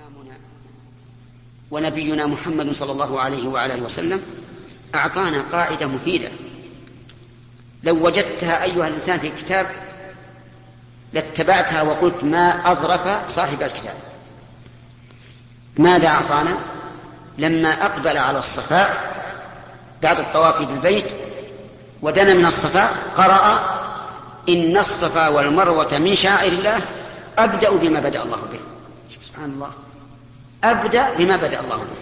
إمامنا ونبينا محمد صلى الله عليه وعلى آله وسلم أعطانا قاعدة مفيدة لو وجدتها أيها الإنسان في كتاب لاتبعتها وقلت ما أظرف صاحب الكتاب. ماذا أعطانا؟ لما أقبل على الصفاء بعد الطواف بالبيت ودنا من الصفاء قرأ إن الصفا والمروة من شعائر الله أبدأ بما بدأ الله به. سبحان الله، أبدأ بما بدأ الله به.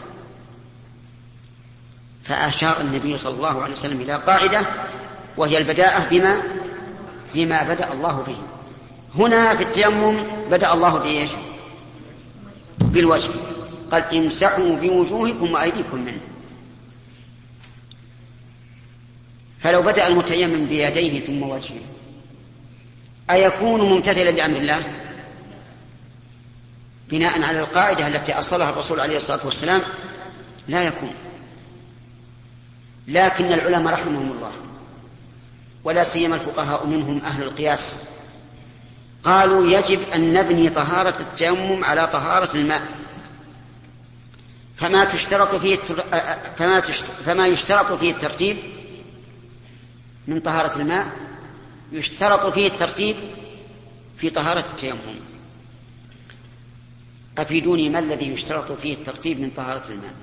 فأشار النبي صلى الله عليه وسلم إلى قاعدة وهي البداءة بما بدأ الله به. هنا في التيمم بدأ الله بإيش؟ بالوجه، قال امسحوا بوجوهكم وأيديكم منه. فلو بدأ المتيمم بيديه ثم وجهه أيكون ممتثلا لأمر الله بناء على القاعدة التي أصلها الرسول عليه الصلاة والسلام؟ لا يكون. لكن العلماء رحمهم الله ولا سيما الفقهاء منهم أهل القياس قالوا يجب أن نبني طهارة التيمم على طهارة الماء، فما يشترط فيه الترتيب من طهارة الماء يشترط فيه الترتيب في طهارة التيمم. أفيدوني ما الذي يشترط فيه الترتيب من طهارة الماء؟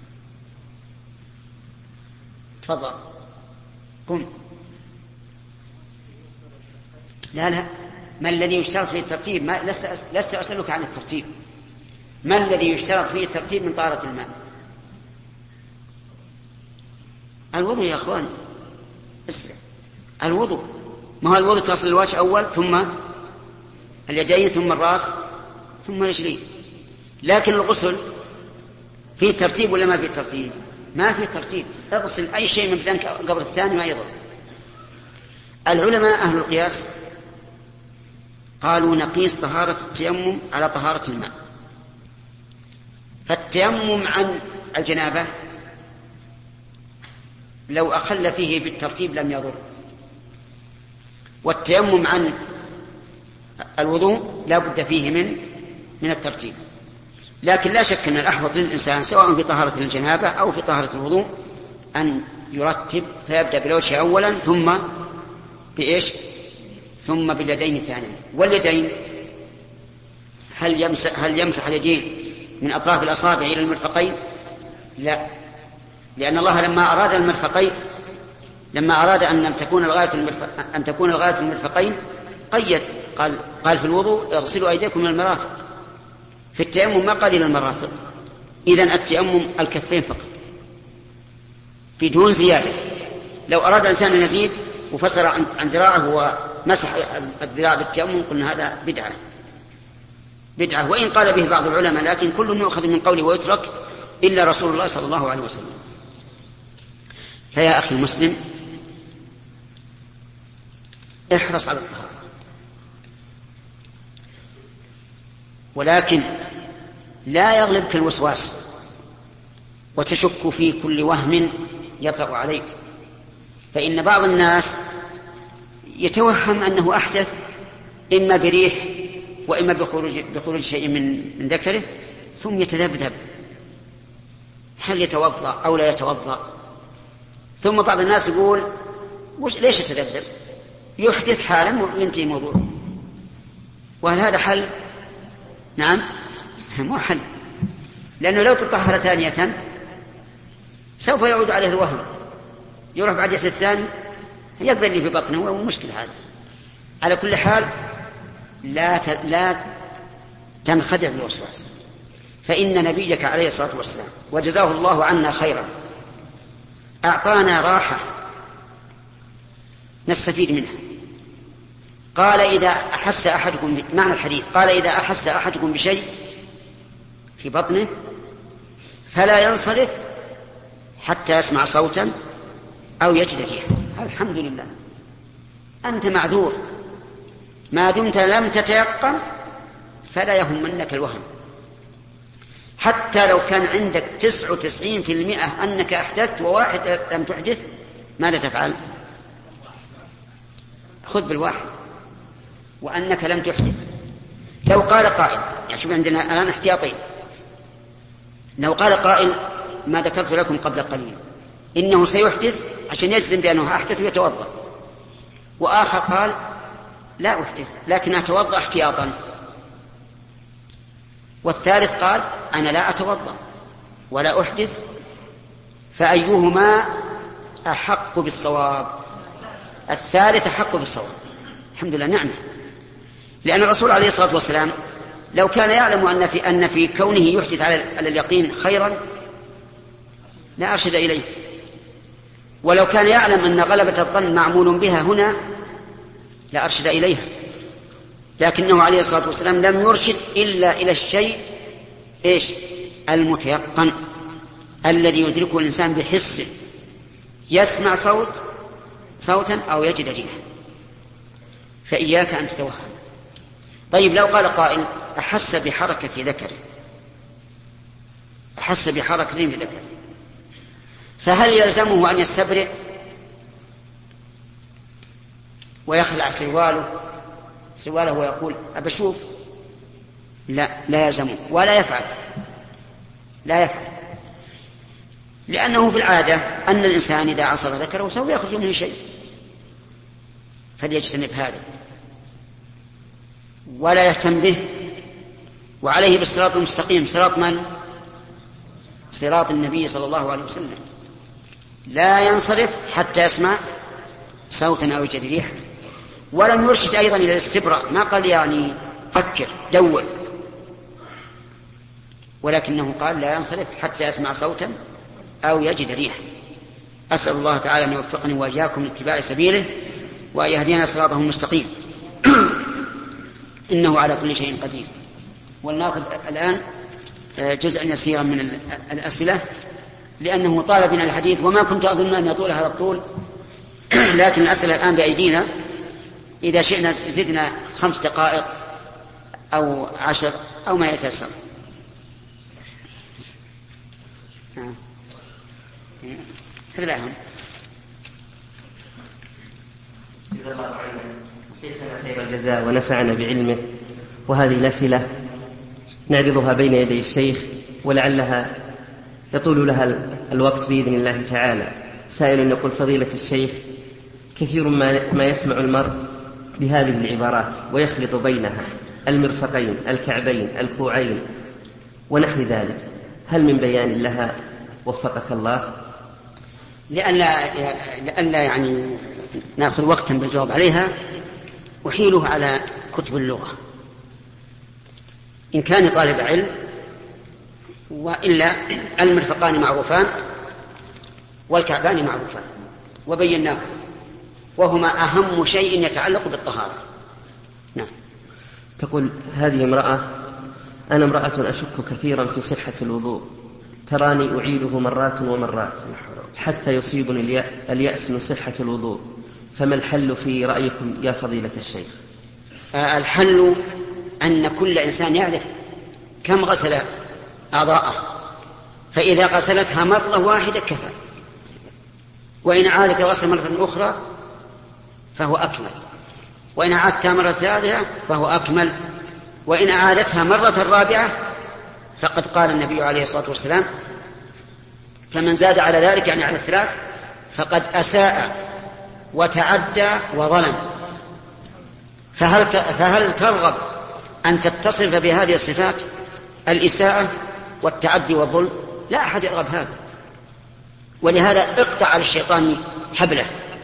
تفضل قم. لا ما الذي يشترط فيه الترتيب؟ لست أسألك عن الترتيب. ما الذي يشترط فيه الترتيب من طهارة الماء؟ الوضوء يا أخوان، اسرع. الوضوء، ما هو الوضوء تصل الوجه أول ثم اليدين ثم الرأس ثم الرجلين. لكن الغسل فيه ترتيب ولا ما فيه ترتيب؟ ما فيه ترتيب، اغسل أي شيء من بدنك قبل الثاني ما يضر. العلماء أهل القياس قالوا نقيس طهارة التيمم على طهارة الماء. فالتيمم عن الجنابة لو أخل فيه بالترتيب لم يضر، والتيمم عن الوضوء لا بد فيه من الترتيب. لكن لا شك أن الأحوط للإنسان سواء في طهارة الجنابة أو في طهارة الوضوء أن يرتب، فيبدأ بالوجه أولا ثم بإيش؟ ثم باليدين ثانيا. واليدين هل يمسح اليدين من أطراف الأصابع إلى المرفقين؟ لا، لأن الله لما أراد المرفقين، لما أراد أن تكون الغاية المرفقين قيد، قال في الوضوء اغسلوا أيديكم من المرافق. في التيمم ما قال إلى المرافق. إذن التيمم الكفين فقط بدون زيادة. لو أراد إنسان أن يزيد وفسر عن ذراعه ومسح الذراع بالتيمم قلنا هذا بدعة، وإن قال به بعض العلماء، لكن كل يؤخذ من قوله ويترك إلا رسول الله صلى الله عليه وسلم. فيا أخي المسلم احرص على الطهارة، ولكن لا يغلبك الوسواس وتشك في كل وهم يطرأ عليك. فإن بعض الناس يتوهم أنه أحدث إما بريح وإما بخروج شيء من ذكره ثم يتذبذب هل يتوضأ أو لا يتوضأ. ثم بعض الناس يقول ليش يتذبذب؟ يحدث حالا وينتهي موضوع. وهل هذا حل؟ نعم، مو حل، لأنه لو تطهر ثانية سوف يعود عليه الوهم، يروح بعد الثاني يقضي اللي في بطنه ومشكلة هذا. على كل حال لا تنخدع بالوسواس، فإن نبيك عليه الصلاة والسلام وجزاه الله عنا خيرا أعطانا راحة نستفيد منها. قال إذا أحس أحدكم، معنى الحديث قال إذا أحس أحدكم بشيء في بطنه فلا ينصرف حتى يسمع صوتا أو يجد ريحا. الحمد لله أنت معذور ما دمت لم تتيقن، فلا يهمنك الوهم. حتى لو كان عندك 99% أنك أحدثت وواحد لم تحدث، ماذا تفعل؟ خذ بالواحد وأنك لم تحدث. لو قال قائل، يعني شوف عندنا الآن احتياطين، لو قال قائل ما ذكرت لكم قبل قليل إنه سيحدث عشان يجزم بأنه أحدث ويتوضأ، وآخر قال لا أحدث لكن أتوضأ احتياطا، والثالث قال أنا لا أتوضأ ولا أحدث، فأيهما أحق بالصواب؟ الثالث أحق بالصواب. الحمد لله نعمة، لأن الرسول عليه الصلاة والسلام لو كان يعلم أن في كونه يحدث على اليقين خيرا لا أرشد إليه، ولو كان يعلم أن غلبة الظن معمول بها هنا لا أرشد إليها، لكنه عليه الصلاة والسلام لم يرشد إلا إلى الشيء المتيقن الذي يدركه الإنسان بحسه، يسمع صوتا أو يجد ريحا، فإياك أن تتوهم. طيب لو قال قائل أحس بحركة في ذكره، أحس بحركة في ذكره، فهل يلزمه أن يستبرئ ويخلع سرواله ويقول أبشوف؟ لا يلزمه ولا يفعل، لأنه في العادة أن الإنسان إذا عصر ذكره سوف يخرج منه شيء، فليجتنب هذا ولا يهتم به، وعليه بالصراط المستقيم. صراط من؟ صراط النبي صلى الله عليه وسلم. لا ينصرف حتى يسمع صوتا أو يجد ريحا. ولم يرشد أيضا إلى الاستبراء، ما قال يعني فكر دور، ولكنه قال لا ينصرف حتى يسمع صوتا أو يجد ريحا. أسأل الله تعالى أن يوفقني وإياكم لاتباع سبيله وأن يهدينا صراطه المستقيم إنه على كل شيء قدير. ولنأخذ الآن جزءا يسيرا من الأسئلة، لأنه طال بنا الحديث وما كنت أظن أن يطول هذا الطول، لكن الأسئلة الآن بأيدينا، إذا شئنا زدنا 5 دقائق أو 10 أو ما يتيسر. هذا هم. جزا الله عنا شيخنا خير الجزاء ونفعنا بعلمه. وهذه الأسئلة نعرضها بين يدي الشيخ ولعلها يطول لها الوقت بإذن الله تعالى. سائل يقول: فضيلة الشيخ، كثير ما يسمع المرء بهذه العبارات ويخلط بينها المرفقين، الكعبين، الكوعين ونحو ذلك، هل من بيان لها وفقك الله؟ لألا يعني نأخذ وقتا بالجواب عليها، أحيله على كتب اللغة إن كان طالب علم، وإلا المرفقان معروفان والكعبان معروفان وبيناه، وهما أهم شيء يتعلق بالطهارة. نعم. تقول هذه امرأة: أنا امرأة أشك كثيرا في صحة الوضوء، تراني أعيده مرات ومرات حتى يصيبني اليأس من صحة الوضوء، فما الحل في رأيكم يا فضيلة الشيخ؟ الحل أن كل إنسان يعرف كم غسل أعضاءه، فإذا غسلتها مرة واحدة كفى، وإن عادت الغسل مرة أخرى فهو أكمل، وإن عادتها مرة ثالثة فهو أكمل، وإن عادتها مرة رابعة فقد قال النبي عليه الصلاة والسلام: فمن زاد على ذلك يعني على 3 فقد أساء وتعدى وظلم. فهل ترغب أن تتصف بهذه الصفات، الإساءة والتعدي والظلم؟ لا أحد يرغب هذا، ولهذا اقطع على الشيطان حبله،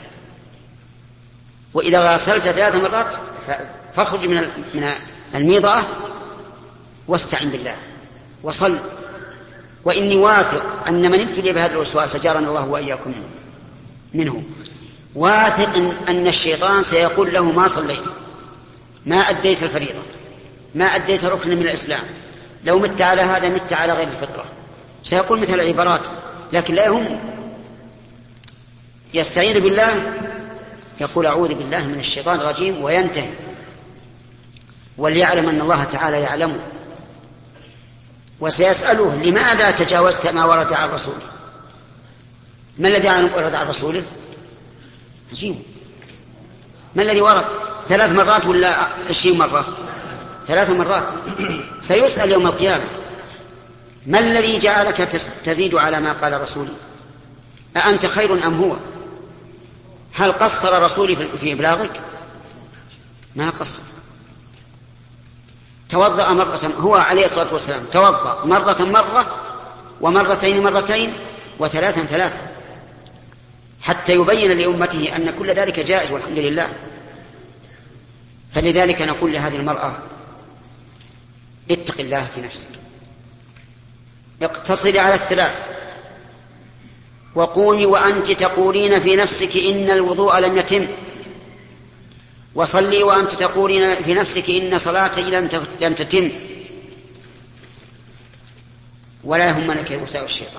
وإذا غسلت 3 مرات فاخرج من الميضة واستعن بالله وصل. وإني واثق أن من ابتلي بهذا الوسواس جارنا الله وإياكم منه، واثق أن الشيطان سيقول له: ما صليت، ما أديت الفريضة، ما أديت ركن من الإسلام، لو مت على هذا مت على غير الفطرة، سيقول مثل العبارات، لكن لا يهم، يستعيذ بالله، يقول: أعوذ بالله من الشيطان الرجيم، وينتهي. وليعلم أن الله تعالى يعلمه، وسيسأله: لماذا تجاوزت ما ورد عن رسوله؟ ما الذي ورد عن رسوله؟ عجيب، ما الذي ورد؟ 3 مرات ولا 20 مرة؟ 3 مرات. سيسأل يوم القيامة. ما الذي جعلك تزيد على ما قال رسولي؟ أأنت خير أم هو؟ هل قصر رسولي في إبلاغك؟ ما قصر. توضأ مرة، هو عليه الصلاة والسلام توضأ مرة ومرتين مرتين وثلاثا ثلاثا، حتى يبين لأمته أن كل ذلك جائز والحمد لله. فلذلك نقول لهذه المرأة: اتق الله في نفسك، اقتصري على الثلاث، وقومي وأنت تقولين في نفسك إن الوضوء لم يتم، وصلي وأنت تقولين في نفسك إن صلاتي لم تتم، ولا يهمنك وساء الشيطان.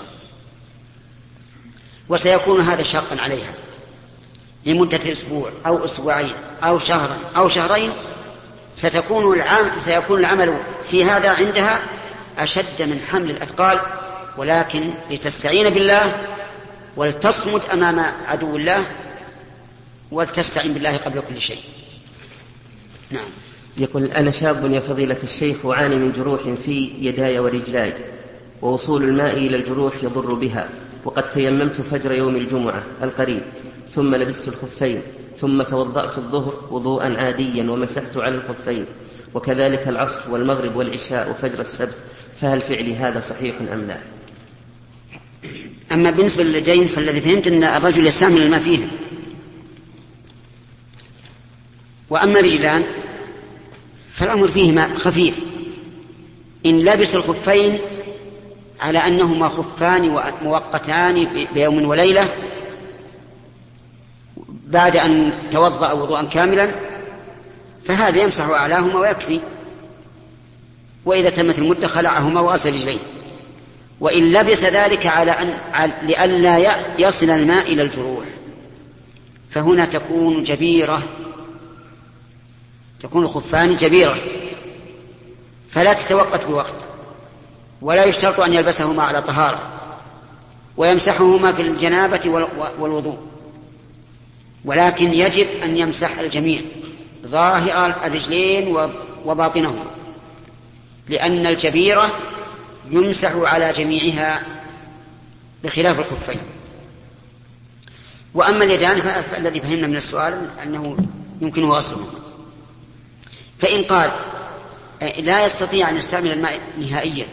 وسيكون هذا شاقا عليها لمدة أسبوع أو أسبوعين أو شهرا أو شهرين، سيكون العمل في هذا عندها أشد من حمل الأثقال، ولكن لتستعين بالله ولتصمد أمام عدو الله ولتستعين بالله قبل كل شيء. نعم. يقول: أنا شاب يا فضيلة الشيخ، أعاني من جروح في يداي ورجلاي، ووصول الماء إلى الجروح يضر بها، وقد تيممت فجر يوم الجمعة القريب، ثم لبست الخفين، ثم توضأت الظهر وضوءا عاديا ومسحت على الخفين، وكذلك العصر والمغرب والعشاء وفجر السبت، فهل فعلي هذا صحيح أم لا؟ أما بالنسبة لليدين فالذي فهمت أن الرجل يستعمل الماء فيها. وأما الرجلان فالأمر فيهما خفيف. إن لبس الخفين على أنهما خفان مؤقتان بيوم وليلة بعد أن توضأ وضوءا كاملا، فهذا يمسح أعلاهما ويكفي، وإذا تمت المدة خلعهما وغسل رجليه. وإن لبس ذلك لئلا يصل الماء إلى الجروح، فهنا تكون الخفان جبيرة، فلا تتوقت بوقت، ولا يشترط أن يلبسهما على طهارة، ويمسحهما في الجنابة والوضوء، ولكن يجب أن يمسح الجميع ظاهر الرجلين وباطنهما، لأن الجبيرة يمسح على جميعها بخلاف الخفين. وأما اليدان فالذي فهمنا من السؤال أنه يمكن غسلهما. فإن قال لا يستطيع أن يستعمل الماء نهائيا،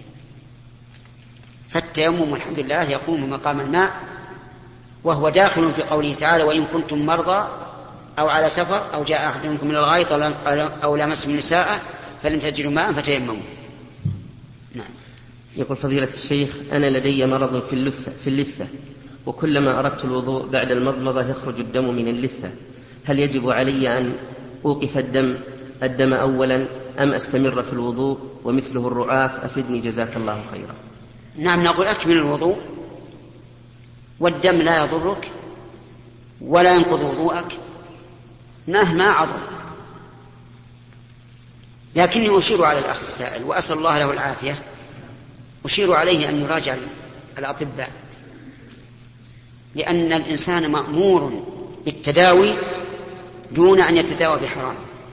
فالتيمم الحمد لله يقوم مقام الماء، وهو داخل في قوله تعالى: وإن كنتم مرضى أو على سفر أو جاء أحد منكم من الغائط أو لمستم النساء فلم تجدوا ماء فتيمموا. نعم. يقول: فضيلة الشيخ، أنا لدي مرض في اللثة، وكلما أردت الوضوء بعد المضمضة يخرج الدم من اللثة، هل يجب علي أن أوقف الدم أولا أم أستمر في الوضوء؟ ومثله الرعاف، أفدني جزاك الله خيرا. نعم، نقول أكمل الوضوء، والدم لا يضرك ولا ينقض وضوءك مهما عظم. لكني أشير على الأخ السائل وأسأل الله له العافية، أشير عليه أن يراجع الأطباء، لأن الإنسان مأمور بالتداوي دون أن يتداوى بحرام،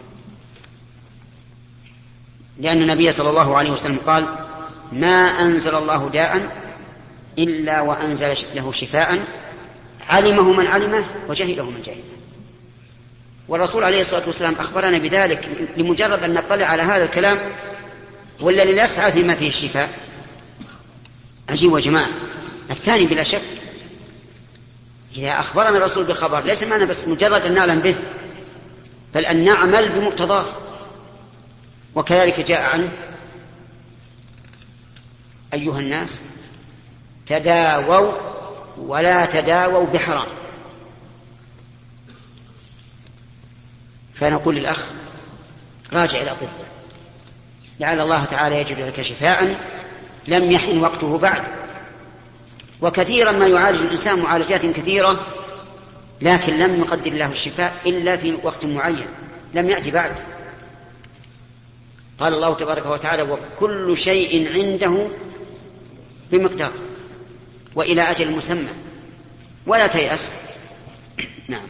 لأن النبي صلى الله عليه وسلم قال: ما أنزل الله داء إلا وأنزل له شفاء علمه من علمه وجهله من جهله. والرسول عليه الصلاة والسلام أخبرنا بذلك لمجرد أن نطلع على هذا الكلام، والذي لا يسعى فيما فيه الشفاء. أجيب يا جماعة. الثاني بلا شك إذا أخبرنا الرسول بخبر ليس معنا بس مجرد أن نعلم به، بل أن نعمل بمقتضاه. وكذلك جاء عنه: أيها الناس تداووا ولا تداووا بحرام. فنقول للأخ: راجع الأطباء، لعل الله تعالى يجد لك شفاء لم يحن وقته بعد. وكثيرا ما يعالج الإنسان معالجات كثيرة، لكن لم يقدر الله الشفاء إلا في وقت معين لم يأتي بعد. قال الله تبارك وتعالى: وكل شيء عنده بمقدار وإلى أجل مسمى ولا تيأس. نعم.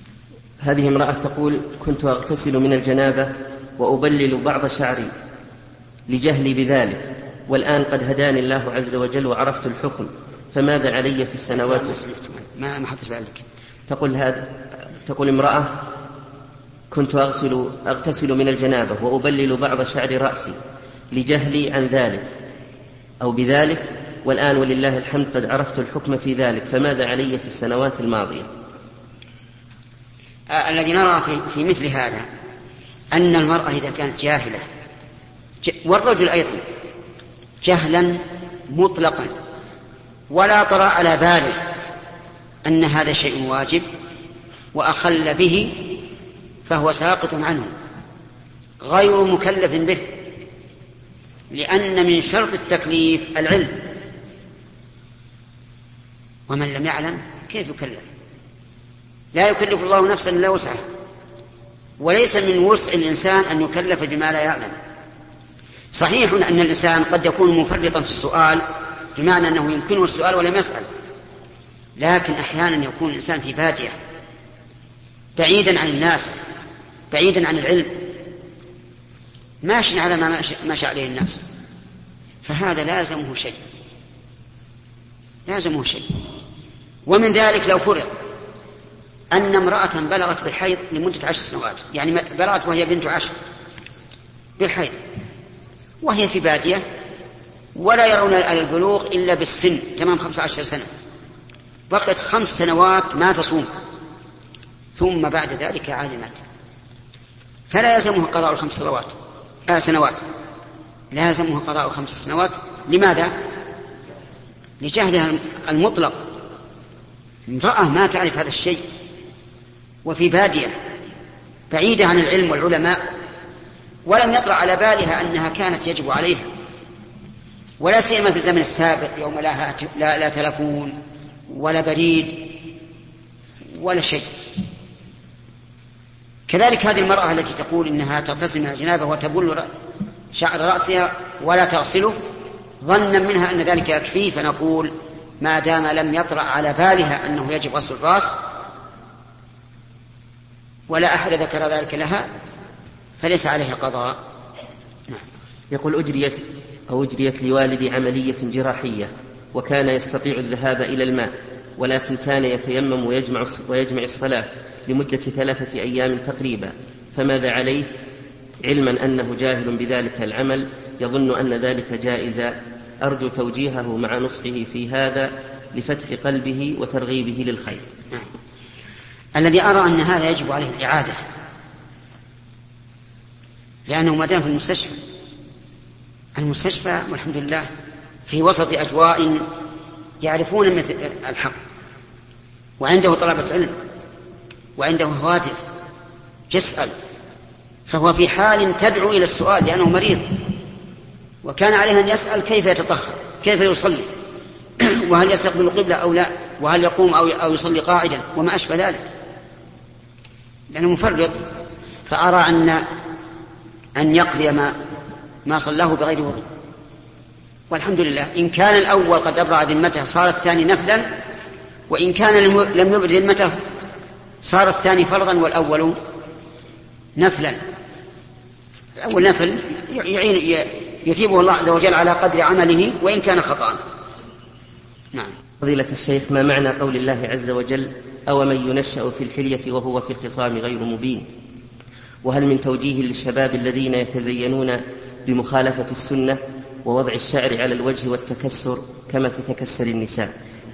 هذه امرأة تقول: كنت أغتسل من الجنابة وأبلل بعض شعري، لجهلي بذلك، والآن قد هداني الله عز وجل وعرفت الحكم، فماذا علي في السنوات؟ ما حطيت بالك. تقول امرأة: كنت أغتسل من الجنابة وأبلل بعض شعر رأسي لجهلي عن ذلك أو بذلك، والآن ولله الحمد قد عرفت الحكم في ذلك، فماذا علي في السنوات الماضية؟ الذي نرى في مثل هذا أن المرأة إذا كانت جاهلة، والرجل أيضا جهلا مطلقا، ولا طرأ على باله أن هذا شيء واجب وأخل به، فهو ساقط عنه غير مكلف به، لأن من شرط التكليف العلم، ومن لم يعلم كيف يكلف؟ لا يكلف الله نفسا إلا وسعها، وليس من وسع الإنسان أن يكلف بما لا يعلم. صحيح أن الإنسان قد يكون مفرطا في السؤال، بمعنى أنه يمكنه السؤال ولم يسأل، لكن أحيانا يكون الإنسان في بادية بعيدا عن الناس، بعيدا عن العلم، ماشي على ما ماشي عليه الناس، فهذا لازمه شيء. ومن ذلك لو فرض أن امرأة بلغت بالحيض لمدة 10 سنوات، يعني بلغت وهي بنت 10 بالحيض، وهي في بادية ولا يرون البلوغ إلا بالسن تمام 15 سنة، بقيت 5 سنوات ما تصوم، ثم بعد ذلك علمت، فلا يلزمها قضاء 5 سنوات، لازمها قضاء 5 سنوات. لماذا؟ لجهلها المطلق. امرأة ما تعرف هذا الشيء وفي بادية بعيدة عن العلم والعلماء، ولم يطرأ على بالها أنها كانت يجب عليها، ولا سيما في الزمن السابق يوم لا تلفون ولا بريد ولا شيء. كذلك هذه المرأة التي تقول إنها تغتسل من الجنابة وتبل شعر رأسها ولا تغسله ظنا منها أن ذلك يكفيه، فنقول ما دام لم يطرأ على بالها أنه يجب غسل الرأس ولا أحد ذكر ذلك لها فليس عليها قضاء. نعم. يقول: أجريت لوالدي عملية جراحية، وكان يستطيع الذهاب إلى الماء، ولكن كان يتيمم ويجمع الصلاة لمدة 3 أيام تقريبا، فماذا عليه؟ علما أنه جاهل بذلك العمل، يظن أن ذلك جائزة، أرجو توجيهه مع نصحه في هذا لفتح قلبه وترغيبه للخير. الذي أرى أن هذا يجب عليه الإعادة، لأنه ما دام في المستشفى والحمد لله في وسط أجواء يعرفون مثل الحق، وعنده طلبة علم وعنده هواتف يسأل، فهو في حال تدعو إلى السؤال لأنه مريض، وكان عليه أن يسأل كيف يتطهر، كيف يصلي، وهل يستقبل القبلة أو لا، وهل يقوم أو يصلي قاعدا، وما أشبه ذلك، لأنه مفرط. فأرى أن يقضي ما صلاه بغير وضوء، والحمد لله. إن كان الأول قد أبرأ ذمته صار الثاني نفلا، وإن كان لم يبرأ ذمته صار الثاني فرضا والأول نفلا. الأول نفل يثيبه الله عز وجل على قدر عمله وإن كان خطأ. نعم. فضيلة الشيخ، ما معنى قول الله عز وجل: أو من ينشأ في الحلية وهو في الخصام غير مبين؟ وهل من توجيه للشباب الذين يتزينون بمخالفة السنة ووضع الشعر على الوجه والتكسر كما تتكسر النساء؟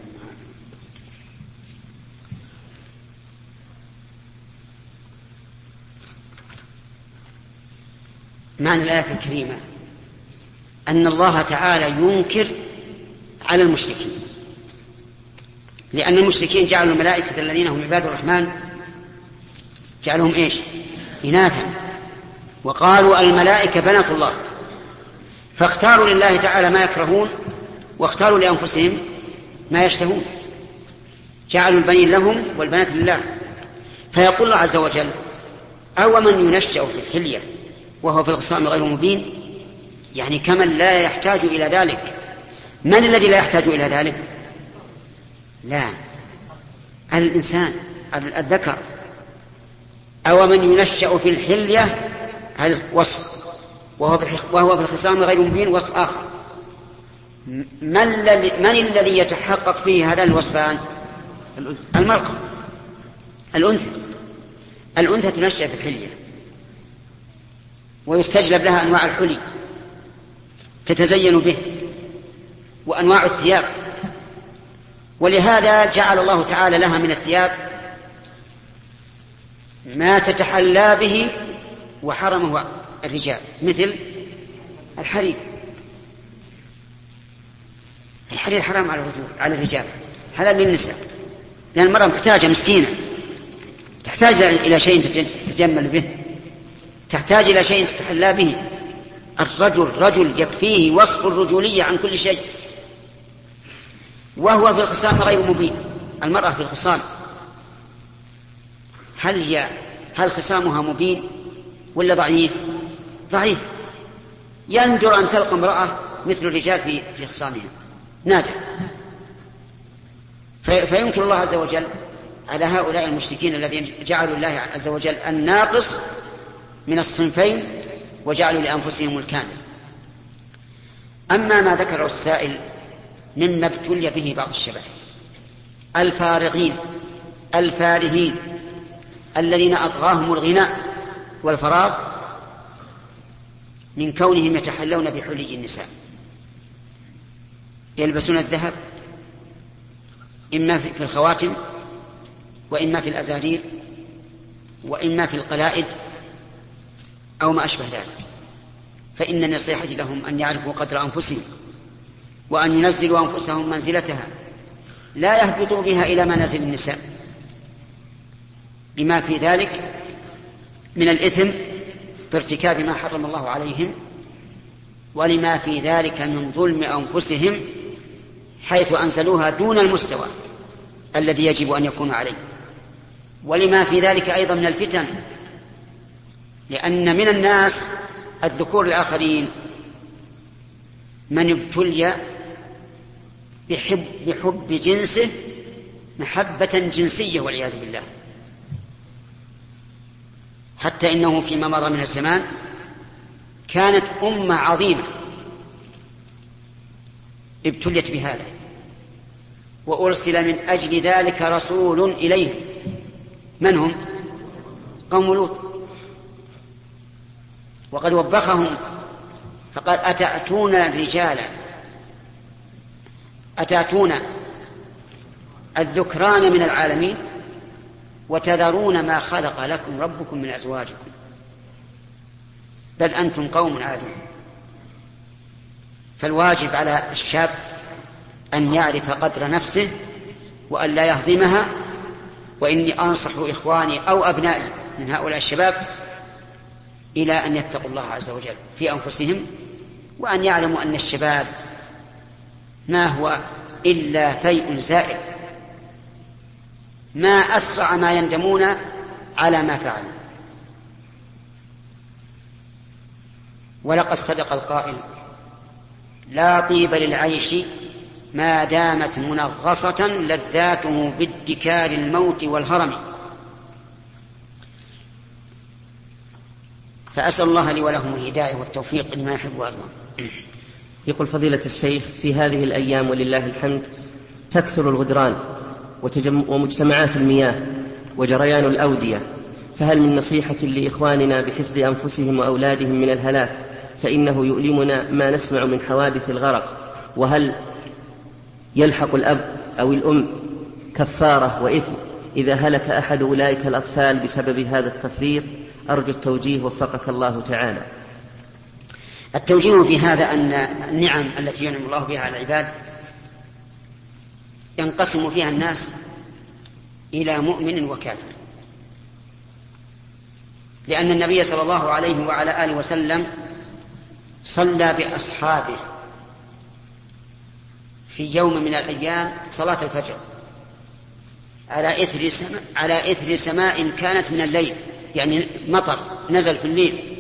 معنى الآية الكريمة أن الله تعالى ينكر على المشركين، لأن المشركين جعلوا الملائكة الذين هم عباد الرحمن جعلهم إيش؟ إناثا، وقالوا الملائكة بنات الله، فاختاروا لله تعالى ما يكرهون واختاروا لأنفسهم ما يشتهون، جعلوا البنين لهم والبنات لله. فيقول الله عز وجل: أو من ينشأ في الحلية وهو في الخصام غير مبين، يعني كمن لا يحتاج إلى ذلك. من الذي لا يحتاج إلى ذلك؟ لا، الإنسان الذكر. أو من ينشأ في الحلية، هذا وصف، وهو في الخصام غير مبين وصف آخر. من الذي يتحقق فيه هذان الوصفان؟ المرأة، الأنثى تنشأ في الحلية ويستجلب لها أنواع الحلي تتزين به وأنواع الثياب، ولهذا جعل الله تعالى لها من الثياب ما تتحلى به وحرمه الرجال، مثل الحرير. الحرير حرام على الرجال، حلال للنساء، لأن المرأة محتاجة مسكينة، تحتاج إلى شيء تتجمل به، تحتاج إلى شيء تتحلى به. الرجل يكفيه وصف الرجولية عن كل شيء، وهو في الخصام غير مبين. المرأة في الخصام هل خصامها مبين ولا ضعيف؟ ضعيف. يندر أن تلقى امرأة مثل الرجال في خصامها، نادر. فينكر الله عز وجل على هؤلاء المشركين الذين جعلوا الله عز وجل الناقص من الصنفين وجعلوا لأنفسهم الكامل. أما ما ذكره السائل مما ابتلي به بعض الشباب الفارغين الذين أطغاهم الغناء والفراغ من كونهم يتحلون بحلي النساء، يلبسون الذهب إما في الخواتم وإما في الأزارير وإما في القلائد أو ما أشبه ذلك. فإن النصيحة لهم أن يعرفوا قدر أنفسهم وأن ينزلوا أنفسهم منزلتها، لا يهبطوا بها إلى منازل النساء، لما في ذلك من الإثم بارتكاب ما حرم الله عليهم، ولما في ذلك من ظلم أنفسهم حيث أنزلوها دون المستوى الذي يجب أن يكون عليه، ولما في ذلك أيضا من الفتن، لأن من الناس الذكور الآخرين من ابتلي بحب جنسه محبة جنسية والعياذ بالله، حتى إنه فيما مضى من الزمان كانت أمة عظيمة ابتليت بهذا، وأرسل من أجل ذلك رسول إليهم. من هم؟ قوم لوط. وقد وبخهم فقال أتأتون الذكران من العالمين وتذرون ما خلق لكم ربكم من أزواجكم بل أنتم قوم عادون. فالواجب على الشاب أن يعرف قدر نفسه وأن لا يهضمها. وإني أنصح إخواني أو أبنائي من هؤلاء الشباب إلى أن يتقوا الله عز وجل في أنفسهم، وأن يعلموا أن الشباب ما هو إلا فيء زائل، ما أسرع ما يندمون على ما فعلوا. ولقد صدق القائل: لا طيب للعيش ما دامت منغصة لذاته بادكار الموت والهرم. فأسأل الله لي ولهم الهداية والتوفيق لما يحب ويرضى. يقول فضيلة الشيخ: في هذه الأيام ولله الحمد تكثر الغدران ومجتمعات المياه وجريان الأودية، فهل من نصيحة لإخواننا بحفظ أنفسهم وأولادهم من الهلاك؟ فإنه يؤلمنا ما نسمع من حوادث الغرق. وهل يلحق الأب أو الأم كفارة وإثم إذا هلك أحد أولئك الأطفال بسبب هذا التفريط؟ أرجو التوجيه وفقك الله تعالى. التوجيه في هذا أن النعم التي ينعم الله بها على العباد ينقسم فيها الناس إلى مؤمن وكافر، لأن النبي صلى الله عليه وعلى آله وسلم صلى بأصحابه في يوم من الأيام صلاة الفجر على إثر سماء كانت من الليل، يعني مطر نزل في الليل.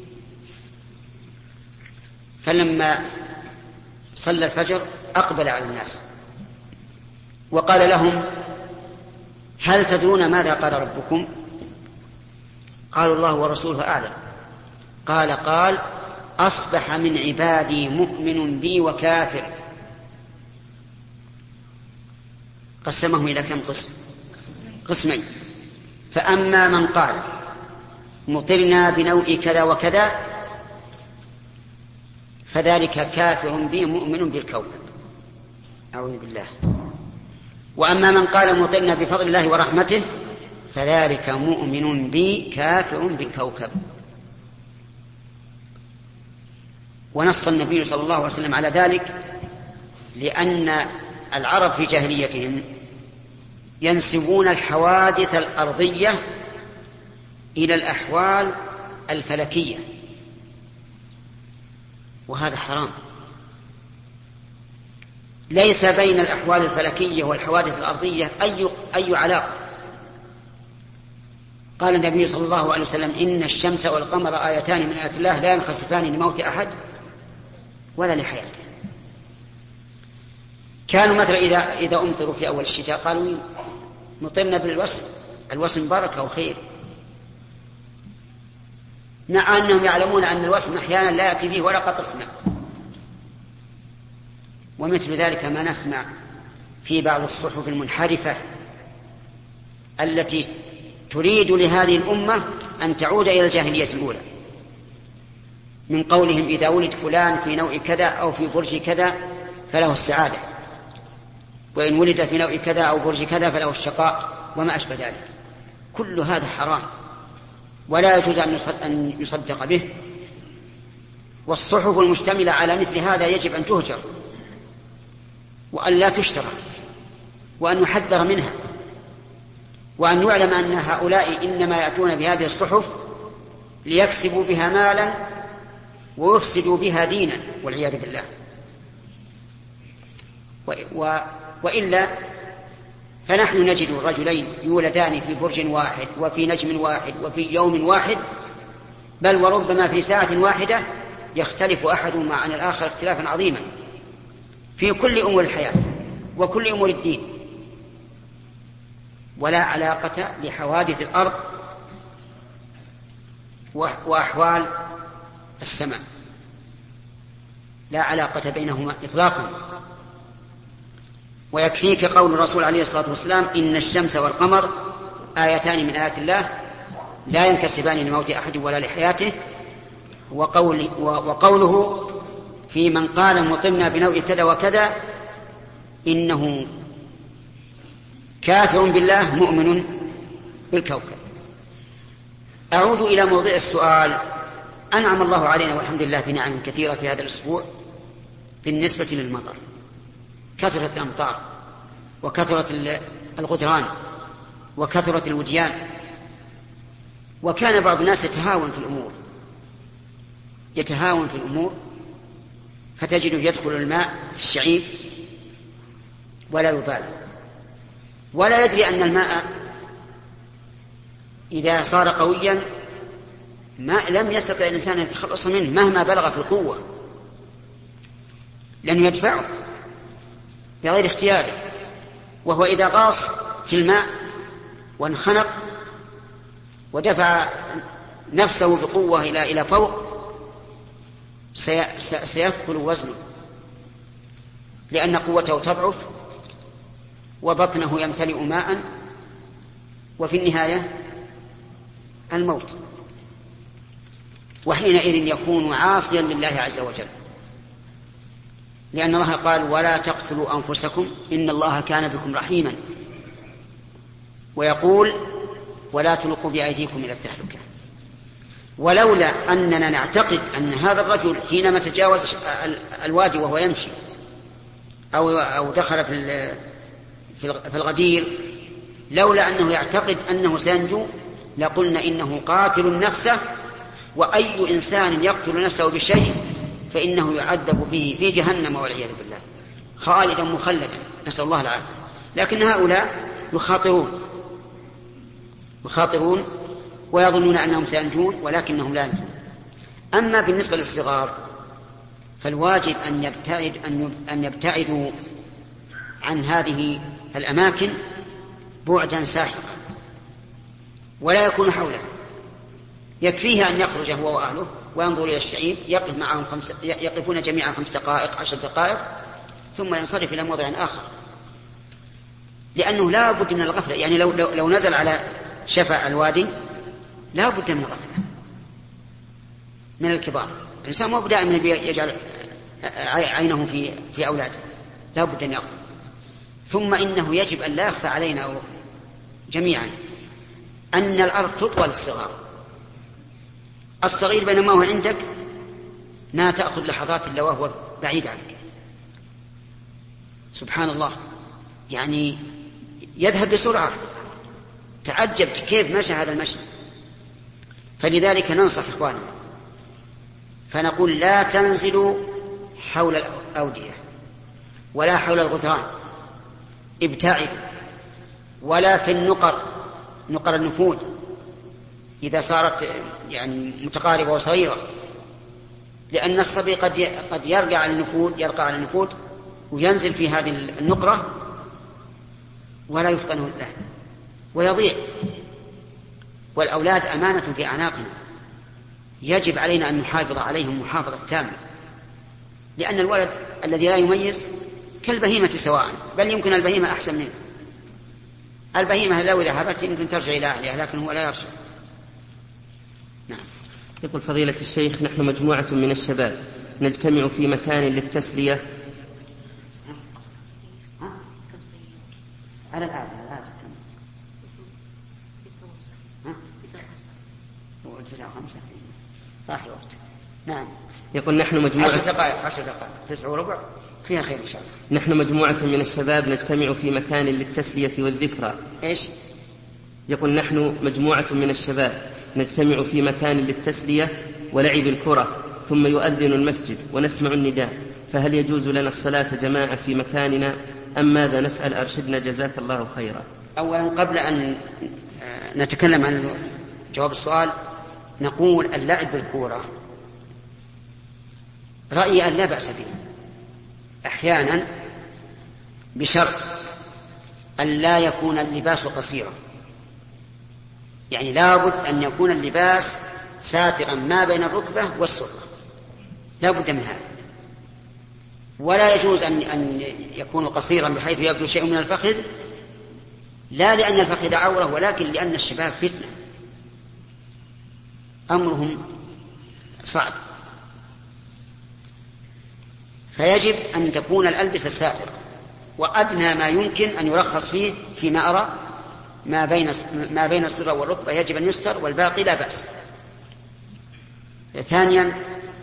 فلما صلى الفجر أقبل على الناس وقال لهم: هل تدرون ماذا قال ربكم؟ قالوا: الله ورسوله أعلم. قال: أصبح من عبادي مؤمن بي وكافر. قسمه إلى كم قسم؟ قسمين. فأما من قال مطرنا بنوء كذا وكذا فذلك كافر بي مؤمن بالكوكب، أعوذ بالله. وأما من قال مطرنا بفضل الله ورحمته فذلك مؤمن بي كافر بالكوكب. ونص النبي صلى الله عليه وسلم على ذلك لأن العرب في جاهليتهم ينسبون الحوادث الأرضية إلى الأحوال الفلكية، وهذا حرام. ليس بين الأحوال الفلكية والحوادث الأرضية أي علاقة. قال النبي صلى الله عليه وسلم إن الشمس والقمر آيتان من آيات الله لا ينخسفان لموت أحد ولا لحياته. كانوا مثلا إذا أمطروا في أول الشتاء قالوا مطرنا بالوسم، الوسم بركة وخير، مع أنهم يعلمون أن الوسم أحيانا لا يأتي به ولا قطرة ماء. ومثل ذلك ما نسمع في بعض الصحف المنحرفة التي تريد لهذه الأمة أن تعود إلى الجاهلية الأولى، من قولهم إذا ولد فلان في نوع كذا أو في برج كذا فله السعادة، وإن ولد في نوع كذا أو برج كذا فله الشقاء، وما أشبه ذلك. كل هذا حرام ولا يجوز أن يصدق به. والصحف المشتملة على مثل هذا يجب أن تهجر وأن لا تشترى وأن يحذر منها، وأن يعلم أن هؤلاء إنما يأتون بهذه الصحف ليكسبوا بها مالا ويفسدوا بها دينا والعياذ بالله. وإلا فنحن نجد رجلين يولدان في برج واحد وفي نجم واحد وفي يوم واحد، بل وربما في ساعة واحدة يختلف أحدهما عن الآخر اختلافا عظيما في كل أمور الحياة وكل أمور الدين، ولا علاقة لحوادث الأرض وأحوال السماء، لا علاقة بينهما إطلاقا. ويكفيك قول الرسول عليه الصلاة والسلام إن الشمس والقمر آيتان من آيات الله لا ينكسبان لموت أحد ولا لحياته. وقوله في من قال مطرنا بنوع كذا وكذا إنه كافر بالله مؤمن بالكوكب. أعود إلى موضوع السؤال. أنعم الله علينا والحمد لله بنعم كثيرة في هذا الأسبوع بالنسبة للمطر، كثرة الأمطار وكثرة الغدران وكثرة الوديان. وكان بعض الناس يتهاون في الأمور فتجده يدخل الماء في الشعير ولا يبالي، ولا يدري أن الماء إذا صار قويا لم يستطع الإنسان أن يتخلص منه مهما بلغ في القوة، لأنه يدفعه بغير اختياره. وهو إذا غاص في الماء وانخنق ودفع نفسه بقوة إلى فوق سيثقل وزنه، لأن قوته تضعف وبطنه يمتلئ ماء، وفي النهاية الموت. وحينئذ يكون عاصيا لله عز وجل، لأن الله قال ولا تقتلوا أنفسكم إن الله كان بكم رحيما، ويقول ولا تلقوا بأيديكم إلى التهلكة. ولولا أننا نعتقد أن هذا الرجل حينما تجاوز الوادي وهو يمشي أو دخل في الغدير، لولا أنه يعتقد أنه سينجو لقلنا إنه قاتل نفسه، وأي إنسان يقتل نفسه بشيء فإنه يعذب به في جهنم والعياذ بالله خالدا مخلدا، نسأل الله العافية. لكن هؤلاء يخاطرون ويظنون أنهم سينجون ولكنهم لا ينجون. أما بالنسبة للصغار فالواجب أن يبتعدوا عن هذه الأماكن بعدا ساحقا ولا يكون حولها، يكفيه أن يخرج هو وأهله وينظر إلى الشعيب، يقف معهم يقفون جميعا 5 دقائق 10 دقائق ثم ينصرف إلى موضع آخر، لأنه لا بد من الغفلة. يعني لو نزل على شفا الوادي لا بد من الغفلة من الكبار. الإنسان مو دائما يجعل عينه في أولاده، لا بد أن يغفل. ثم إنه يجب أن لا يخفى علينا جميعا أن الأرض تطوى للصغار. الصغير بينما هو عندك ما تأخذ لحظات إلا وهو بعيد عنك، سبحان الله، يعني يذهب بسرعة، تعجب كيف مشى هذا المشي. فلذلك ننصح إخواننا فنقول لا تنزلوا حول الأودية ولا حول الغدران، ابتعدوا، ولا في نقر النفود إذا صارت يعني متقاربة وصغيرة، لأن الصبي قد يرقى على النفود وينزل في هذه النقرة ولا يفطن له ويضيع. والأولاد أمانة في أعناقنا، يجب علينا أن نحافظ عليهم محافظة تامة، لأن الولد الذي لا يميز كالبهيمة سواء، بل يمكن البهيمة أحسن منه. البهيمة لو ذهبت يمكن ترجع إلى أهلها، لكن هو لا يرجع. نعم. يقول فضيلة الشيخ: نحن مجموعة من الشباب نجتمع في مكان للتسلية. على الآن راح الوقت. نعم. يقول نحن مجموعة 10 دقائق 9:15 فيها خير إن شاء الله. نحن مجموعة من الشباب نجتمع في مكان للتسلية والذكرى. إيش؟ يقول نحن مجموعة من الشباب نجتمع في مكان للتسلية ولعب الكرة، ثم يؤذن المسجد ونسمع النداء، فهل يجوز لنا الصلاة جماعة في مكاننا أم ماذا نفعل؟ أرشدنا جزاك الله خيرا. أولا قبل أن نتكلم عن جواب السؤال نقول اللعب بالكرة رأيي أن لا بأس به أحيانا، بشرط أن لا يكون اللباس قصيرا، يعني لابد أن يكون اللباس ساترا ما بين الركبة والسرة، لا بد من هذا. ولا يجوز أن يكون قصيرا بحيث يبدو شيء من الفخذ، لا لأن الفخذ عورة، ولكن لأن الشباب فتنة، أمرهم صعب، فيجب أن تكون الألبسة الساترة، وأدنى ما يمكن أن يرخص فيه فيما أرى ما بين السرة والركبة يجب أن يستر، والباقي لا بأس. ثانيا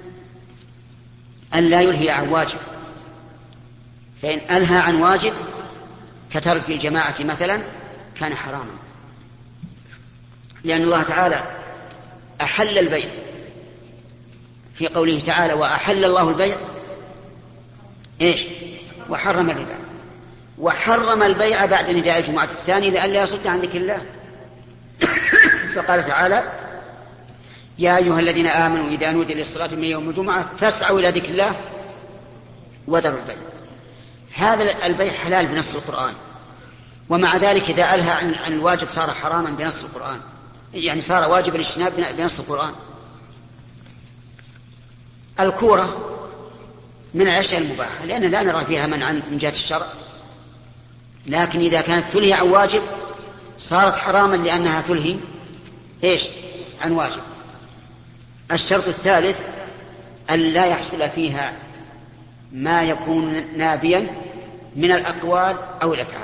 أن لا يلهي عن واجب، فإن ألهى عن واجب كترك الجماعة مثلا كان حراما، لأن الله تعالى أحل البيع في قوله تعالى: وأحل الله البيع إيش؟ وحرم الربا. وحرم البيع بعد نداء الجمعة الثاني لئلا يصد عن ذكر الله. فقال تعالى: يا أيها الذين آمنوا إذا نودي للصلاة من يوم الجمعة فاسعوا إلى ذكر الله وذروا البيع. هذا البيع حلال بنص القرآن، ومع ذلك إذا ألهى عن الواجب صار حراما بنص القرآن، يعني صار واجب الاجتناب بنص القرآن. الكورة من الأشياء المباحة لأن لا نرى فيها منعا من جهة الشرع، لكن إذا كانت تلهي عن واجب صارت حراما لأنها تلهي إيش؟ عن واجب. الشرط الثالث أن لا يحصل فيها ما يكون نابيا من الأقوال أو الأفعال،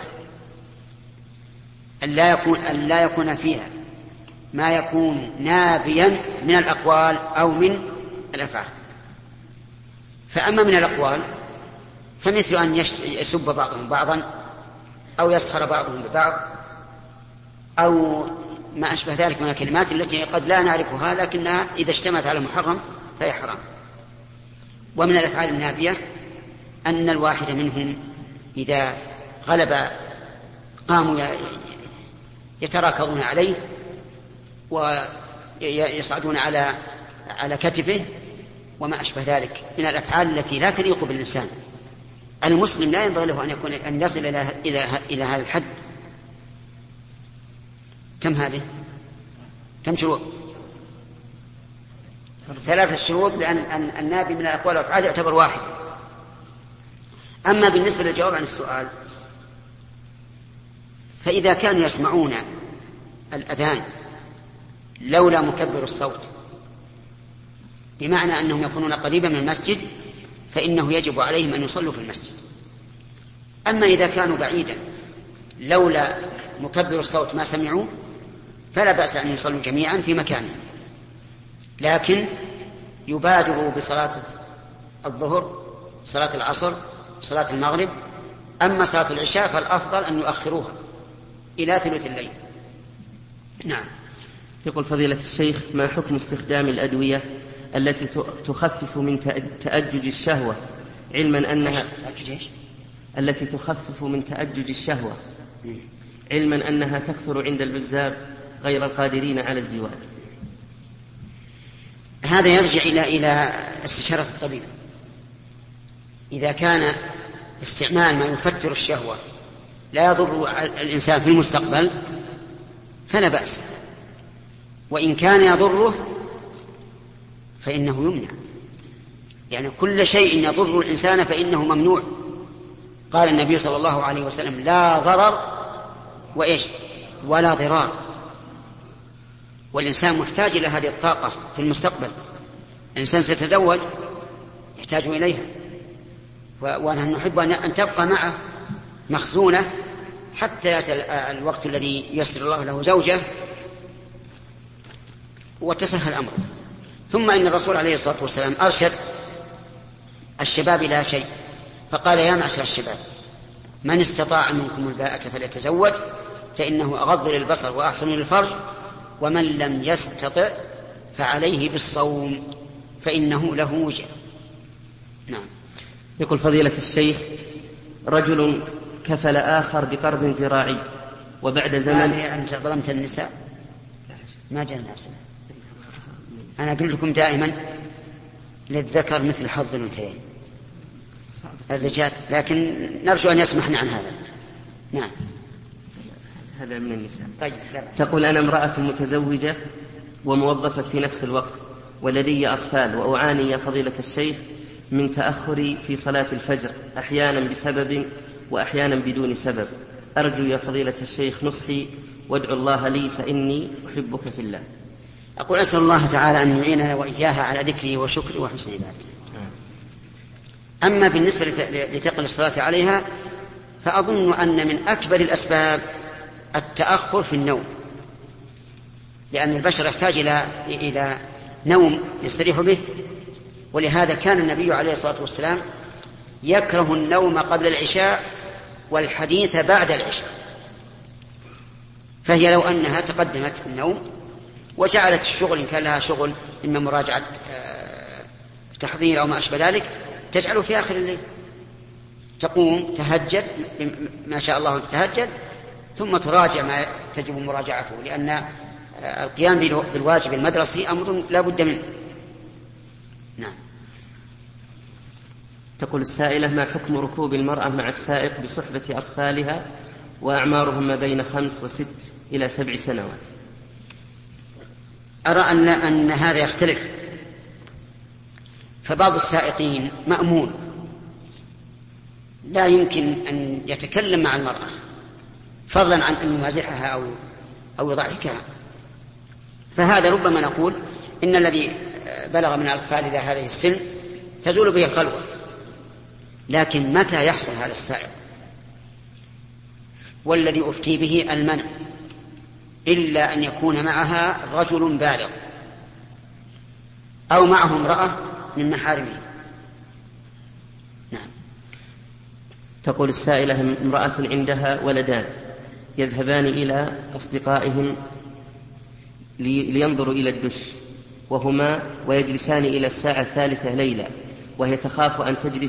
أن لا يكون فيها ما يكون نابيا من الأقوال أو من الأفعال. فأما من الأقوال فمثل أن يسب بعضهم بعضا أو يسخر بعضهم ببعض أو ما أشبه ذلك من الكلمات التي قد لا نعرفها لكنها إذا اجتمعت على محرم فهي حرام. ومن الأفعال النابية أن الواحد منهم إذا غلب قاموا يتراكضون عليه ويصعدون على كتفه وما أشبه ذلك من الأفعال التي لا تليق بالإنسان. المسلم لا ينبغي له أن يصل إلى هذا الحد. كم هذه؟ كم شروط؟ 3 شروط، لأن النابي من الأقوال والأفعال يعتبر واحد. أما بالنسبة للجواب عن السؤال، فإذا كانوا يسمعون الأذان لولا مكبر الصوت، بمعنى أنهم يكونون قريبا من المسجد، فإنه يجب عليهم أن يصلوا في المسجد. أما إذا كانوا بعيدا لولا مكبر الصوت ما سمعوا، فلا بأس أن يصلوا جميعا في مكانهم، لكن يبادروا بصلاة الظهر، صلاة العصر، صلاة المغرب. أما صلاة العشاء فالأفضل أن يؤخروها إلى ثلث الليل. نعم. يقول فضيلة الشيخ: ما حكم استخدام الأدوية التي تخفف من تأجج الشهوة، علما أنها التي تخفف من تأجج الشهوة، علما أنها تكثر عند العزاب غير القادرين على الزواج؟ هذا يرجع إلى استشارة الطبيب. إذا كان استعمال ما يفتر الشهوة لا يضر الإنسان في المستقبل فلا بأس، وإن كان يضره فإنه يمنع، يعني كل شيء يضر الإنسان فإنه ممنوع. قال النبي صلى الله عليه وسلم: لا ضرر ولا ضرار. والإنسان محتاج إلى هذه الطاقة في المستقبل. الإنسان سيتزوج يحتاج إليها، ونحن نحب أن تبقى معه مخزونة حتى يأتي الوقت الذي يسر الله له زوجة وتسهل أمره. ثم إن الرسول عليه الصلاة والسلام أرشد الشباب إلى شيء، فقال: يا معشر الشباب، من استطاع منكم الباءة فليتزوج، فإنه أغض للبصر وأحسن للفرج، ومن لم يستطع فعليه بالصوم فإنه له وجه. نعم. يقول فضيلة الشيخ: رجل كفل آخر بقرض زراعي، وبعد زمن... أنت ظلمت النساء؟ ما جاء الناس. أنا أقول لكم دائما للذكر مثل حظ الأنثيين الرجال، لكن نرجو أن يسمحنا عن هذا. نعم. هذا من النساء. طيب. تقول: أنا امرأة متزوجة وموظفة في نفس الوقت، ولدي أطفال، وأعاني يا فضيلة الشيخ من تأخري في صلاة الفجر، أحيانا بسبب وأحيانا بدون سبب. أرجو يا فضيلة الشيخ نصحي وادعو الله لي، فإني أحبك في الله. أقول: أسأل الله تعالى أن يعيننا وإياها على ذكره وشكره وحسن عبادته. أما بالنسبة لثقل الصلاة عليها، فأظن أن من أكبر الأسباب التأخر في النوم، لأن البشر يحتاج إلى نوم يستريح به، ولهذا كان النبي عليه الصلاة والسلام يكره النوم قبل العشاء والحديث بعد العشاء. فهي لو أنها تقدمت النوم وجعلت الشغل، إن كان لها شغل إما مراجعة تحضير أو ما أشبه ذلك، تجعله في آخر الليل، تقوم تهجد ما شاء الله تتهجد، ثم تراجع ما تجب مراجعته، لأن القيام بالواجب المدرسي أمر لا بد منه. نعم. تقول السائلة: ما حكم ركوب المرأة مع السائق بصحبة أطفالها وأعمارهم ما بين 5 و6 إلى 7 سنوات؟ أرى أن هذا يختلف، فبعض السائقين مأمون لا يمكن أن يتكلم مع المرأة، فضلا عن أن يمازحها أو يضحكها، فهذا ربما نقول إن الذي بلغ من الأطفال إلى هذه السن تزول به الخلوة. لكن متى يحصل هذا السائق؟ والذي أفتي به المنع، إلا أن يكون معها رجل بالغ أو معه امرأة من محارمه. نعم. تقول السائلة: امرأة عندها ولدان يذهبان إلى أصدقائهم لينظروا إلى الدش، ويجلسان إلى الساعة 3 ليلة، وهي تخاف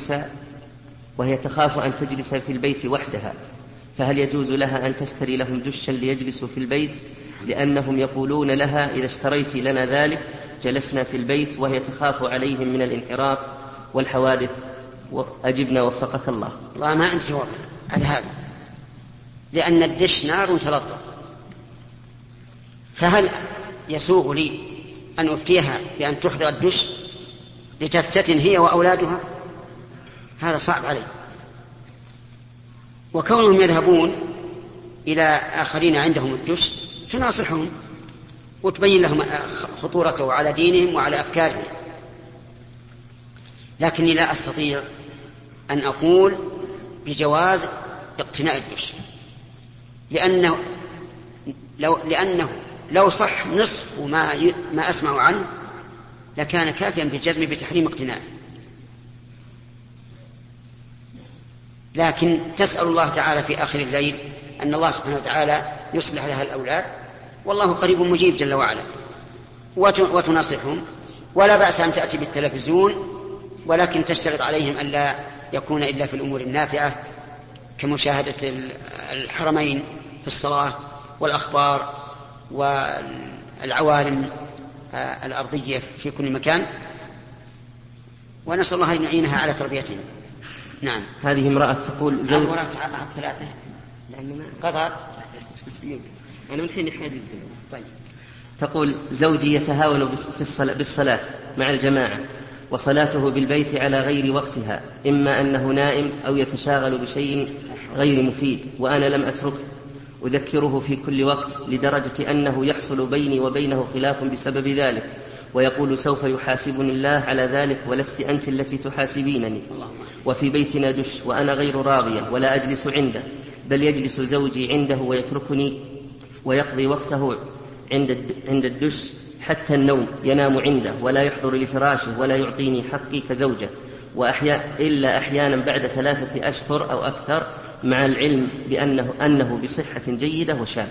أن تجلس في البيت وحدها، فهل يجوز لها أن تشتري لهم دشا ليجلسوا في البيت؟ لأنهم يقولون لها: إذا اشتريت لنا ذلك جلسنا في البيت، وهي تخاف عليهم من الانحراف والحوادث. أجبنا وفقك الله. والله ما عندي جواب على هذا، لأن الدش نار تلظى، فهل يسوغ لي أن أفتيها بأن تحضر الدش لتفتتن هي وأولادها؟ هذا صعب علي. وكونهم يذهبون إلى آخرين عندهم الدش تناصحهم وتبين لهم خطورته على دينهم وعلى أفكارهم. لكني لا أستطيع أن أقول بجواز اقتناء الدش، لأنه لو صح نصف ما أسمع عنه لكان كافيا بالجزم بتحريم اقتناعه. لكن تسأل الله تعالى في آخر الليل أن الله سبحانه وتعالى يصلح لها الأولاد، والله قريب مجيب جل وعلا، وتناصحهم. ولا بأس أن تأتي بالتلفزيون، ولكن تشترط عليهم أن لا يكون إلا في الأمور النافعة كمشاهدة الحرمين في الصلاة والأخبار والعوالم الأرضية في كل مكان، ونسأل الله أن يعينها على تربيتهم. نعم. هذه امرأة تقول زوج ثلاثة لأن قضى أنا من حين حاجز. طيب. تقول زوجي يتهاون بالصلاة مع الجماعة، وصلاته بالبيت على غير وقتها، إما أنه نائم أو يتشاغل بشيء غير مفيد، وأنا لم أتركه، أذكره في كل وقت لدرجة أنه يحصل بيني وبينه خلاف بسبب ذلك، ويقول سوف يحاسبني الله على ذلك ولست أنت التي تحاسبينني. وفي بيتنا دش وأنا غير راضية ولا أجلس عنده، بل يجلس زوجي عنده ويتركني ويقضي وقته عند الدش حتى النوم، ينام عنده ولا يحضر لفراشه ولا يعطيني حقي كزوجة، إلا أحيانا بعد 3 أشهر أو أكثر، مع العلم أنه بصحة جيدة وشاب.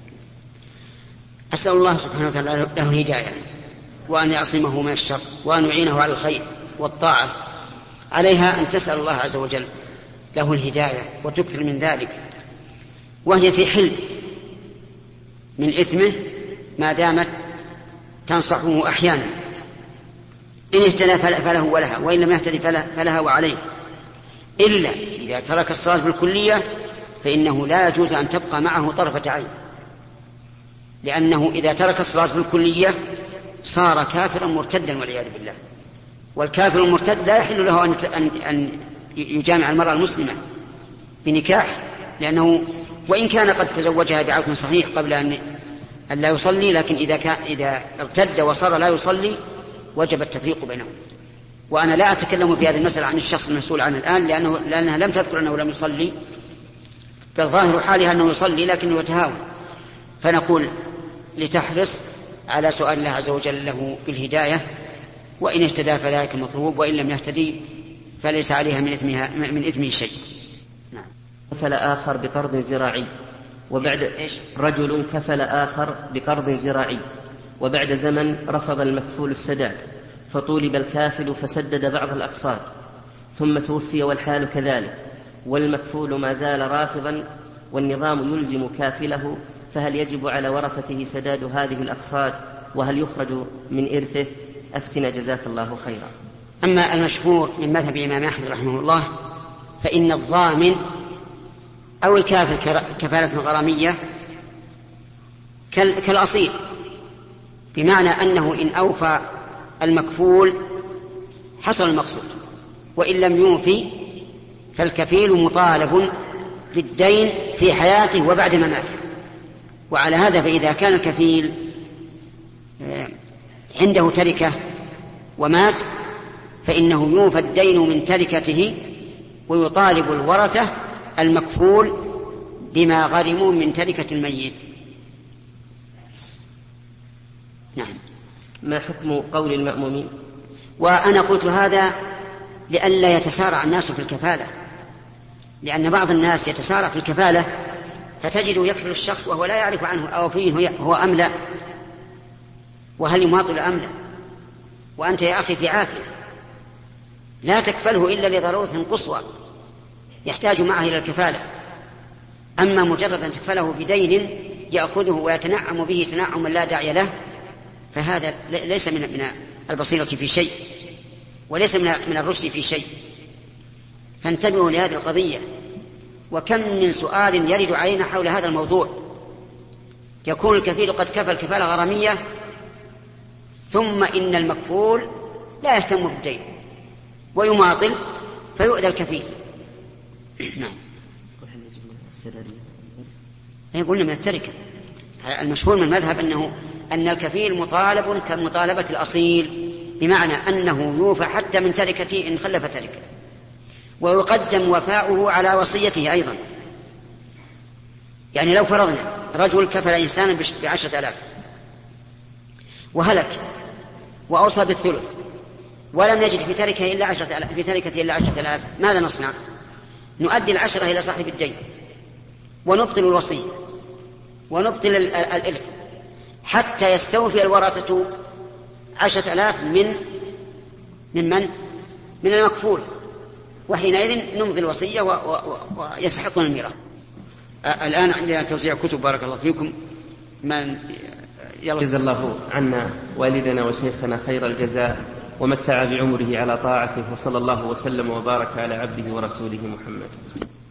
أسأل الله سبحانه وتعالى له الهداية، وأن يعصمه من الشر، وأن يعينه على الخير والطاعة. عليها أن تسأل الله عز وجل له الهداية وتكثر من ذلك، وهي في حل من إثمه ما دامت تنصحه أحيانا. إن اهتدى فله ولها، وإن لم يهتدي فلها وعليه، إلا إذا ترك الصلاة بالكلية فإنه لا يجوز أن تبقى معه طرفة عين، لأنه إذا ترك الصلاة بالكلية صار كافرا مرتدا والعياذ بالله. والكافر المرتد لا يحل له أن يجامع المرأة المسلمة بنكاح، لأنه وإن كان قد تزوجها بعقد صحيح قبل أن لا يصلي، لكن إذا ارتد وصار لا يصلي وجب التفريق بينهم. وأنا لا أتكلم في هذه المسألة عن الشخص المسؤول عنه الآن، لأنها لم تذكر أنه لم يصلي، فالظاهر حالها أنه يصلي لكنه يتهاون. فنقول لتحرص على سؤال الله عز وجل له بالهداية، وإن اهتدى فذلك مطلوب، وإن لم يهتدي فليس عليها من إثمه شيء. نعم. كفل آخر بقرض زراعي وبعد رجل كفل آخر بقرض زراعي، وبعد زمن رفض المكفول السداد، فطولب الكافل فسدد بعض الأقساط، ثم توفي والحال كذلك، والمكفول ما زال رافضا، والنظام يلزم كافله، فهل يجب على ورثته سداد هذه الأقساط، وهل يخرج من إرثه؟ أفتنا جزاك الله خيرا. أما المشهور من مذهب الإمام أحمد رحمه الله فإن الضامن أو الكافل كفالة غرامية كالأصيل، بمعنى أنه إن أوفى المكفول حصل المقصود، وإن لم يوفي فالكفيل مطالب بالدين في حياته وبعد مماته. وعلى هذا فإذا كان الكفيل عنده تركة ومات فإنه يوفى الدين من تركته، ويطالب الورثة المكفول بما غرموا من تركة الميت. نعم. ما حكم قول المأمومين؟ وأنا قلت هذا لئلا يتسارع الناس في الكفالة، لأن بعض الناس يتسارع في الكفالة فتجد يكفل الشخص وهو لا يعرف عنه أوفيه هو أم لا، وهل يماطل أم لا، وأنت يا أخي في عافية، لا تكفله إلا لضرورة قصوى يحتاج معه إلى الكفالة. أما مجرد أن تكفله بدين يأخذه ويتنعم به تنعما لا داعي له، فهذا ليس من البصيرة في شيء، وليس من الرشد في شيء. فانتبهوا لهذه القضية. وكم من سؤال يرد علينا حول هذا الموضوع، يكون الكفيل قد كفى الكفالة غرامية ثم إن المكفول لا يهتم بالدين ويماطل فيؤذى الكفيل. نعم. قلنا من التركة. المشهور من المذهب أن الكفيل مطالب كمطالبة الأصيل، بمعنى أنه يوفى حتى من تركته إن خلف تركه، ويقدم وفاؤه على وصيته أيضا. يعني لو فرضنا رجل كفل إنسانا ب10,000 وهلك وأوصى بالثلث ولم نجد في تركته إلا 10,000، ماذا نصنع؟ نؤدي 10 إلى صاحب الدين ونبطل الوصية ونبطل الإرث حتى يستوفي الورثة 10,000 من المكفول، وحينئذ نمضي الوصية ويستحقون الميراث. الآن عندنا توزيع كتب، بارك الله فيكم. جزا الله عنا والدنا وشيخنا خير الجزاء ومتع بعمره على طاعته، وصلى الله وسلم وبارك على عبده ورسوله محمد.